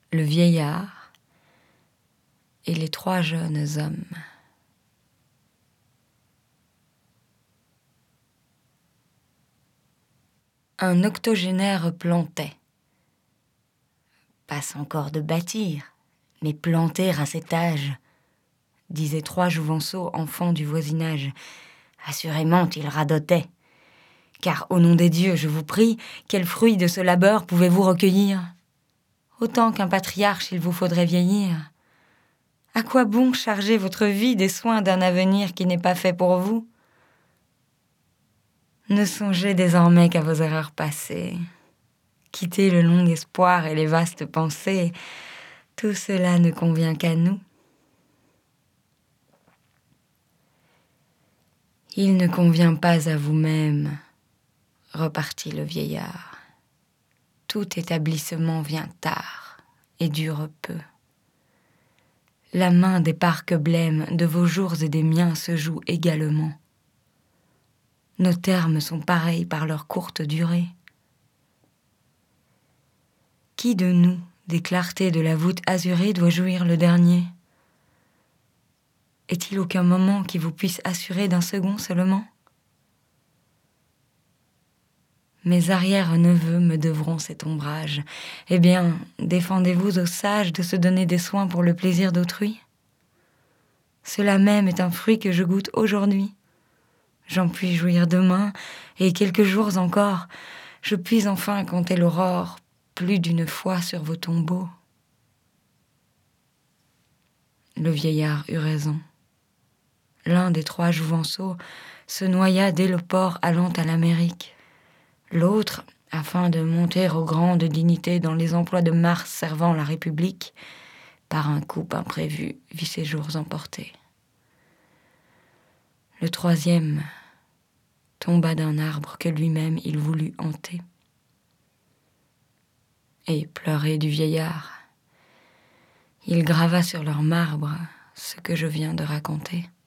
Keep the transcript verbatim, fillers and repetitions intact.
le vieillard et les trois jeunes hommes. Un octogénaire plantait. Passe encore de bâtir, mais planter à cet âge, disaient trois jouvenceaux, enfants du voisinage. Assurément, il radotait. Car, au nom des dieux, je vous prie, quel fruit de ce labeur pouvez-vous recueillir? Autant qu'un patriarche, il vous faudrait vieillir. À quoi bon charger votre vie des soins d'un avenir qui n'est pas fait pour vous? Ne songez désormais qu'à vos erreurs passées. Quittez le long espoir et les vastes pensées. Tout cela ne convient qu'à nous. Il ne convient pas à vous-même, repartit le vieillard. Tout établissement vient tard et dure peu. La main des parcs blêmes de vos jours et des miens se joue également. Nos termes sont pareils par leur courte durée. Qui de nous, des clartés de la voûte azurée, doit jouir le dernier? Est-il aucun moment qui vous puisse assurer d'un second seulement? Mes arrière-neveux me devront cet ombrage. Eh bien, défendez-vous aux sages de se donner des soins pour le plaisir d'autrui? Cela même est un fruit que je goûte aujourd'hui. J'en puis jouir demain, et quelques jours encore, je puis enfin compter l'aurore plus d'une fois sur vos tombeaux. Le vieillard eut raison. L'un des trois jouvenceaux se noya dès le port allant à l'Amérique. L'autre, afin de monter aux grandes dignités dans les emplois de Mars servant la République, par un coup imprévu, vit ses jours emportés. Le troisième tomba d'un arbre que lui-même il voulut hanter. Et pleuré du vieillard, il grava sur leur marbre ce que je viens de raconter.